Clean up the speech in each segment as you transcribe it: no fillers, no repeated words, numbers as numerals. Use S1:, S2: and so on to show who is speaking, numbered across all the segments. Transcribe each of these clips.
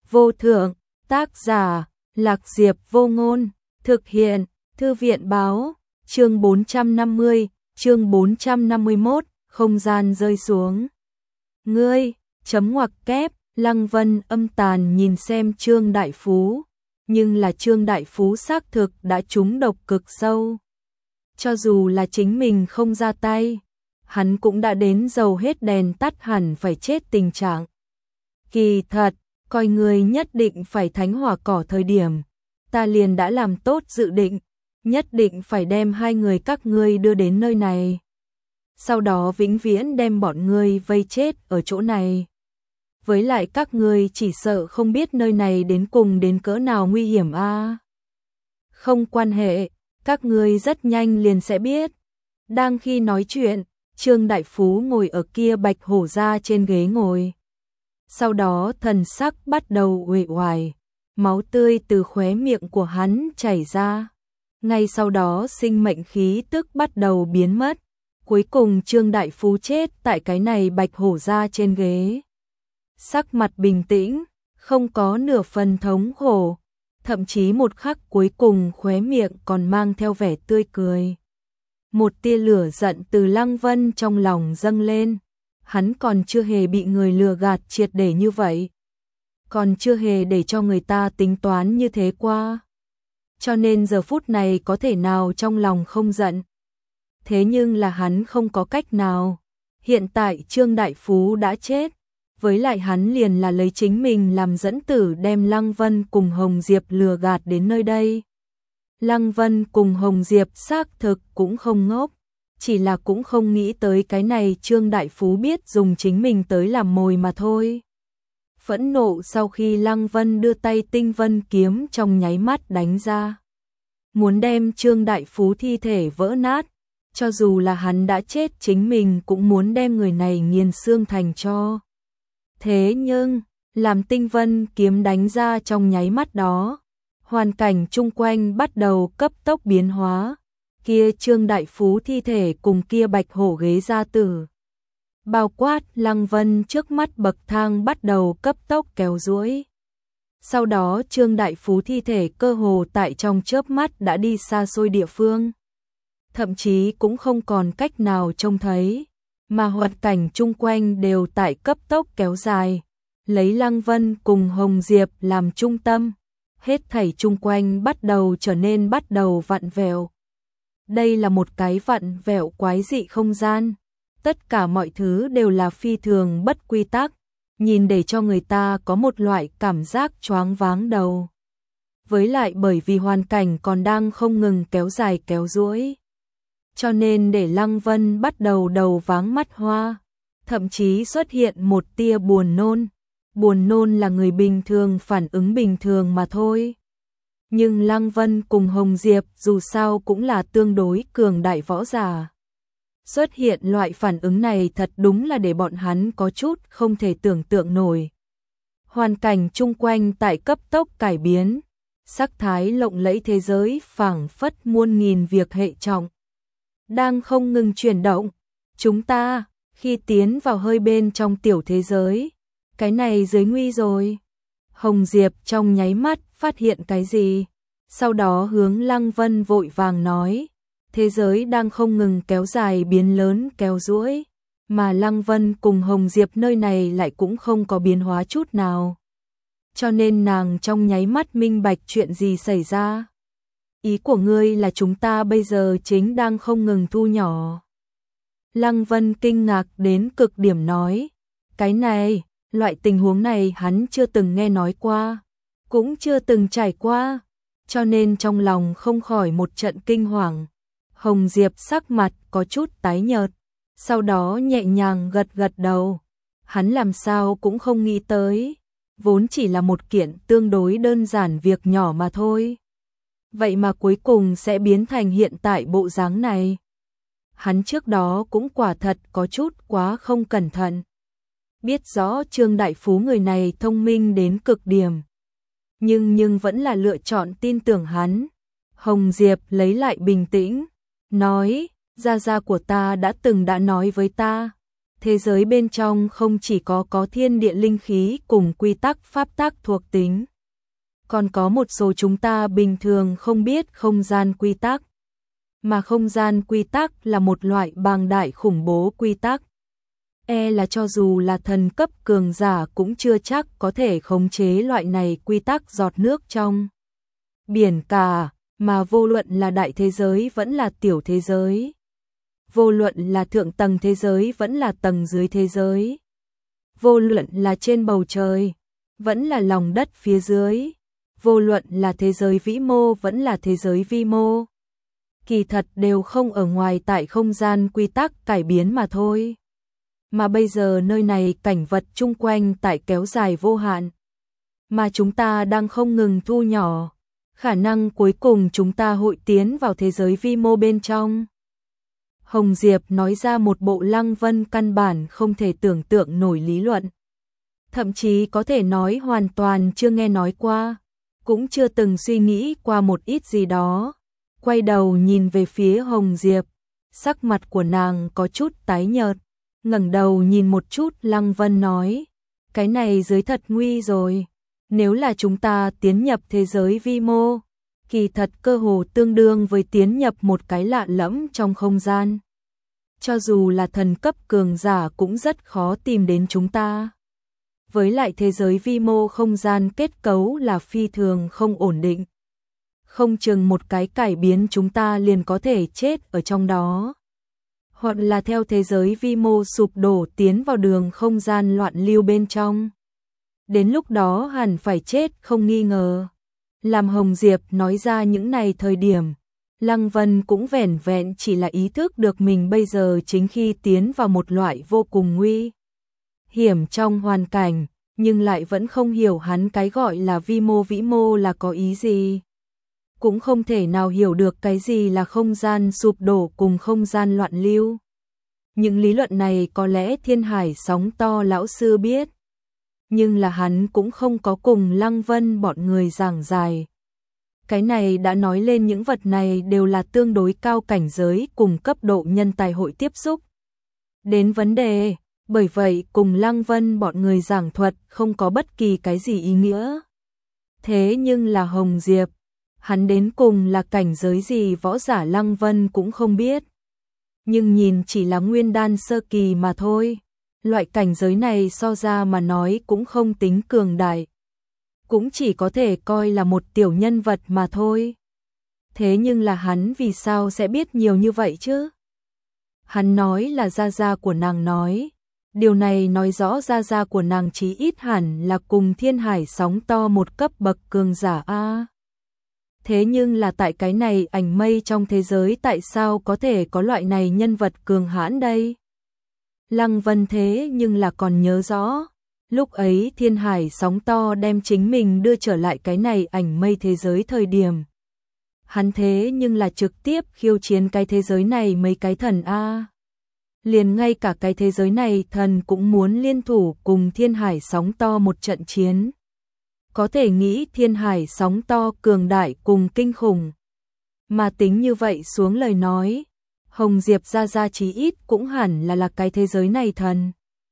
S1: vô thượng, tác giả, Lạc Diệp Vô Ngôn, thực hiện, Thư viện báo, chương 450, chương 451, không gian rơi xuống. Ngươi, chấm ngoặc kép, Lăng Vân âm tàn nhìn xem Trương Đại Phú, nhưng là Trương Đại Phú xác thực đã trúng độc cực sâu. Cho dù là chính mình không ra tay, hắn cũng đã đến dầu hết đèn tắt hẳn phải chết tình trạng. Kỳ thật, coi người nhất định phải thánh hỏa cỏ thời điểm, ta liền đã làm tốt dự định, nhất định phải đem hai người các ngươi đưa đến nơi này. Sau đó vĩnh viễn đem bọn ngươi vây chết ở chỗ này. Với lại các ngươi chỉ sợ không biết nơi này đến cùng đến cỡ nào nguy hiểm a. Không quan hệ, các ngươi rất nhanh liền sẽ biết. Đang khi nói chuyện, Trương Đại Phú ngồi ở kia bạch hổ ra trên ghế ngồi. Sau đó thần sắc bắt đầu uể oải, máu tươi từ khóe miệng của hắn chảy ra. Ngay sau đó sinh mệnh khí tức bắt đầu biến mất. Cuối cùng Trương Đại Phú chết tại cái này bạch hổ ra trên ghế. Sắc mặt bình tĩnh, không có nửa phần thống khổ, thậm chí một khắc cuối cùng khóe miệng còn mang theo vẻ tươi cười. Một tia lửa giận từ Lăng Vân trong lòng dâng lên, hắn còn chưa hề bị người lừa gạt triệt để như vậy, còn chưa hề để cho người ta tính toán như thế qua. Cho nên giờ phút này có thể nào trong lòng không giận. Thế nhưng là hắn không có cách nào. Hiện tại Trương Đại Phú đã chết, với lại hắn liền là lấy chính mình làm dẫn tử đem Lăng Vân cùng Hồng Diệp lừa gạt đến nơi đây. Lăng Vân cùng Hồng Diệp xác thực cũng không ngốc, chỉ là cũng không nghĩ tới cái này Trương Đại Phú biết dùng chính mình tới làm mồi mà thôi. Phẫn nộ sau khi Lăng Vân đưa tay tinh vân kiếm trong nháy mắt đánh ra, muốn đem Trương Đại Phú thi thể vỡ nát, cho dù là hắn đã chết chính mình cũng muốn đem người này nghiền xương thành tro. Thế nhưng, làm tinh vân kiếm đánh ra trong nháy mắt đó, hoàn cảnh chung quanh bắt đầu cấp tốc biến hóa, kia Trương Đại Phú thi thể cùng kia bạch hổ ghế gia tử. Bao quát Lăng Vân trước mắt bậc thang bắt đầu cấp tốc kéo duỗi. Sau đó Trương Đại Phú thi thể cơ hồ tại trong chớp mắt đã đi xa xôi địa phương. Thậm chí cũng không còn cách nào trông thấy, mà hoàn cảnh chung quanh đều tại cấp tốc kéo dài, lấy Lăng Vân cùng Hồng Diệp làm trung tâm, hết thảy chung quanh bắt đầu vặn vẹo. Đây là một cái vặn vẹo quái dị không gian, tất cả mọi thứ đều là phi thường bất quy tắc, nhìn để cho người ta có một loại cảm giác choáng váng đầu. Với lại bởi vì hoàn cảnh còn đang không ngừng kéo dài kéo duỗi, cho nên để Lăng Vân bắt đầu đầu váng mắt hoa, thậm chí xuất hiện một tia buồn nôn. Buồn nôn là người bình thường phản ứng bình thường mà thôi. Nhưng Lăng Vân cùng Hồng Diệp dù sao cũng là tương đối cường đại võ giả. Xuất hiện loại phản ứng này thật đúng là để bọn hắn có chút không thể tưởng tượng nổi. Hoàn cảnh chung quanh tại cấp tốc cải biến, sắc thái lộng lẫy thế giới phảng phất muôn nghìn việc hệ trọng đang không ngừng chuyển động. Chúng ta, khi tiến vào hơi bên trong tiểu thế giới, cái này giới nguy rồi. Hồng Diệp trong nháy mắt phát hiện cái gì, sau đó hướng Lăng Vân vội vàng nói, thế giới đang không ngừng kéo dài biến lớn kéo duỗi, mà Lăng Vân cùng Hồng Diệp nơi này lại cũng không có biến hóa chút nào. Cho nên nàng trong nháy mắt minh bạch chuyện gì xảy ra. Ý của ngươi là chúng ta bây giờ chính đang không ngừng thu nhỏ. Lăng Vân kinh ngạc đến cực điểm nói, cái này, loại tình huống này hắn chưa từng nghe nói qua, cũng chưa từng trải qua, cho nên trong lòng không khỏi một trận kinh hoàng. Hồng Diệp sắc mặt có chút tái nhợt, sau đó nhẹ nhàng gật gật đầu. Hắn làm sao cũng không nghĩ tới, vốn chỉ là một kiện tương đối đơn giản việc nhỏ mà thôi. Vậy mà cuối cùng sẽ biến thành hiện tại bộ dáng này. Hắn trước đó cũng quả thật có chút quá không cẩn thận. Biết rõ Trương Đại Phú người này thông minh đến cực điểm, nhưng vẫn là lựa chọn tin tưởng hắn. Hồng Diệp lấy lại bình tĩnh, nói, gia gia của ta đã từng đã nói với ta, Thế giới bên trong không chỉ có thiên địa linh khí cùng quy tắc pháp tắc thuộc tính, còn có một số chúng ta bình thường không biết không gian quy tắc. Mà không gian quy tắc là một loại bàng đại khủng bố quy tắc. Là cho dù là thần cấp cường giả cũng chưa chắc có thể khống chế loại này quy tắc giọt nước trong biển cả, mà vô luận là đại thế giới vẫn là tiểu thế giới. Vô luận là thượng tầng thế giới vẫn là tầng dưới thế giới. Vô luận là trên bầu trời, vẫn là lòng đất phía dưới. Vô luận là thế giới vĩ mô vẫn là thế giới vi mô. Kỳ thật đều không ở ngoài tại không gian quy tắc cải biến mà thôi. Mà bây giờ nơi này cảnh vật chung quanh tại kéo dài vô hạn. Mà chúng ta đang không ngừng thu nhỏ. Khả năng cuối cùng chúng ta hội tiến vào thế giới vi mô bên trong. Hồng Diệp nói ra một bộ Lăng Vân căn bản không thể tưởng tượng nổi lý luận. Thậm chí có thể nói hoàn toàn chưa nghe nói qua, cũng chưa từng suy nghĩ qua một ít gì đó. Quay đầu nhìn về phía Hồng Diệp, sắc mặt của nàng có chút tái nhợt, ngẩng đầu nhìn một chút Lăng Vân nói, cái này giới thật nguy rồi, nếu là chúng ta tiến nhập thế giới vi mô, kỳ thật cơ hồ tương đương với tiến nhập một cái lạ lẫm trong không gian. Cho dù là thần cấp cường giả cũng rất khó tìm đến chúng ta. Với lại thế giới vi mô không gian kết cấu là phi thường không ổn định. Không chừng một cái cải biến chúng ta liền có thể chết ở trong đó. Hoặc là theo thế giới vi mô sụp đổ tiến vào đường không gian loạn lưu bên trong. Đến lúc đó hẳn phải chết không nghi ngờ. Làm Hồng Diệp nói ra những này thời điểm, Lăng Vân cũng vẻn vẹn chỉ là ý thức được mình bây giờ chính khi tiến vào một loại vô cùng nguy hiểm trong hoàn cảnh, nhưng lại vẫn không hiểu hắn cái gọi là vi mô vĩ mô là có ý gì. Cũng không thể nào hiểu được cái gì là không gian sụp đổ cùng không gian loạn lưu. Những lý luận này có lẽ Thiên Hải Sóng To lão sư biết, nhưng là hắn cũng không có cùng Lăng Vân bọn người giảng giải. Cái này đã nói lên những vật này đều là tương đối cao cảnh giới cùng cấp độ nhân tài hội tiếp xúc đến vấn đề, bởi vậy cùng Lăng Vân bọn người giảng thuật không có bất kỳ cái gì ý nghĩa. Thế nhưng là Hồng Diệp, hắn đến cùng là cảnh giới gì võ giả Lăng Vân cũng không biết. Nhưng nhìn chỉ là nguyên đan sơ kỳ mà thôi. Loại cảnh giới này so ra mà nói cũng không tính cường đại. Cũng chỉ có thể coi là một tiểu nhân vật mà thôi. Thế nhưng là hắn vì sao sẽ biết nhiều như vậy chứ? Hắn nói là gia gia của nàng nói. Điều này nói rõ gia gia của nàng chí ít hẳn là cùng Thiên Hải Sóng To một cấp bậc cường giả a. Thế nhưng là tại cái này ảnh mây trong thế giới tại sao có thể có loại này nhân vật cường hãn đây? Lăng Vân thế nhưng là còn nhớ rõ, lúc ấy Thiên Hải Sóng To đem chính mình đưa trở lại cái này ảnh mây thế giới thời điểm. Hắn thế nhưng là trực tiếp khiêu chiến cái thế giới này mấy cái thần a. Liền ngay cả cái thế giới này thần cũng muốn liên thủ cùng Thiên Hải Sóng To một trận chiến. Có thể nghĩ Thiên Hải Sóng To cường đại cùng kinh khủng. Mà tính như vậy xuống lời nói, Hồng Diệp gia gia chí ít cũng hẳn là cái thế giới này thần.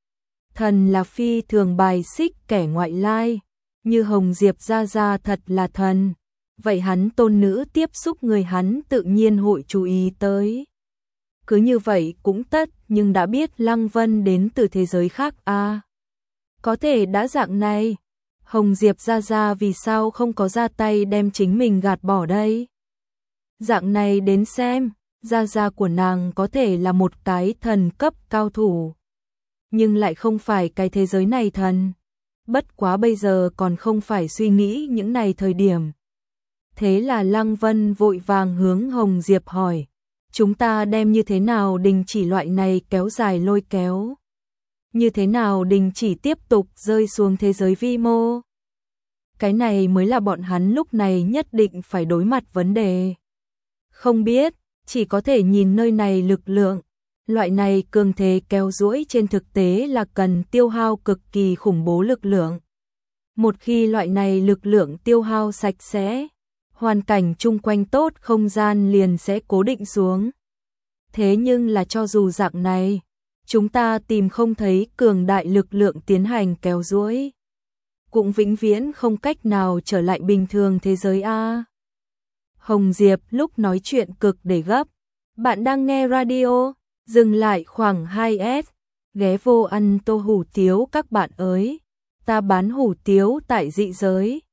S1: Thần là phi thường bài xích kẻ ngoại lai, như Hồng Diệp gia gia thật là thần, vậy hắn tôn nữ tiếp xúc người hắn tự nhiên hội chú ý tới. Cứ như vậy cũng tất, nhưng đã biết Lăng Vân đến từ thế giới khác a. Có thể đã dạng này, Hồng Diệp gia gia vì sao không có ra tay đem chính mình gạt bỏ đây? Dạng này đến xem, gia gia của nàng có thể là một cái thần cấp cao thủ, nhưng lại không phải cái thế giới này thần. Bất quá bây giờ còn không phải suy nghĩ những này thời điểm. Thế là Lăng Vân vội vàng hướng Hồng Diệp hỏi, chúng ta đem như thế nào đình chỉ loại này kéo dài lôi kéo? Như thế nào đình chỉ tiếp tục rơi xuống thế giới vi mô? Cái này mới là bọn hắn lúc này nhất định phải đối mặt vấn đề. Không biết, chỉ có thể nhìn nơi này lực lượng. Loại này cường thế kéo duỗi trên thực tế là cần tiêu hao cực kỳ khủng bố lực lượng. Một khi loại này lực lượng tiêu hao sạch sẽ, hoàn cảnh chung quanh tốt không gian liền sẽ cố định xuống. Thế nhưng là cho dù dạng này, chúng ta tìm không thấy cường đại lực lượng tiến hành kéo duỗi, cũng vĩnh viễn không cách nào trở lại bình thường thế giới a. Hồng Diệp lúc nói chuyện cực để gấp. Bạn đang nghe radio, dừng lại khoảng 2S, ghé vô ăn tô hủ tiếu các bạn ơi. Ta bán hủ tiếu tại dị giới.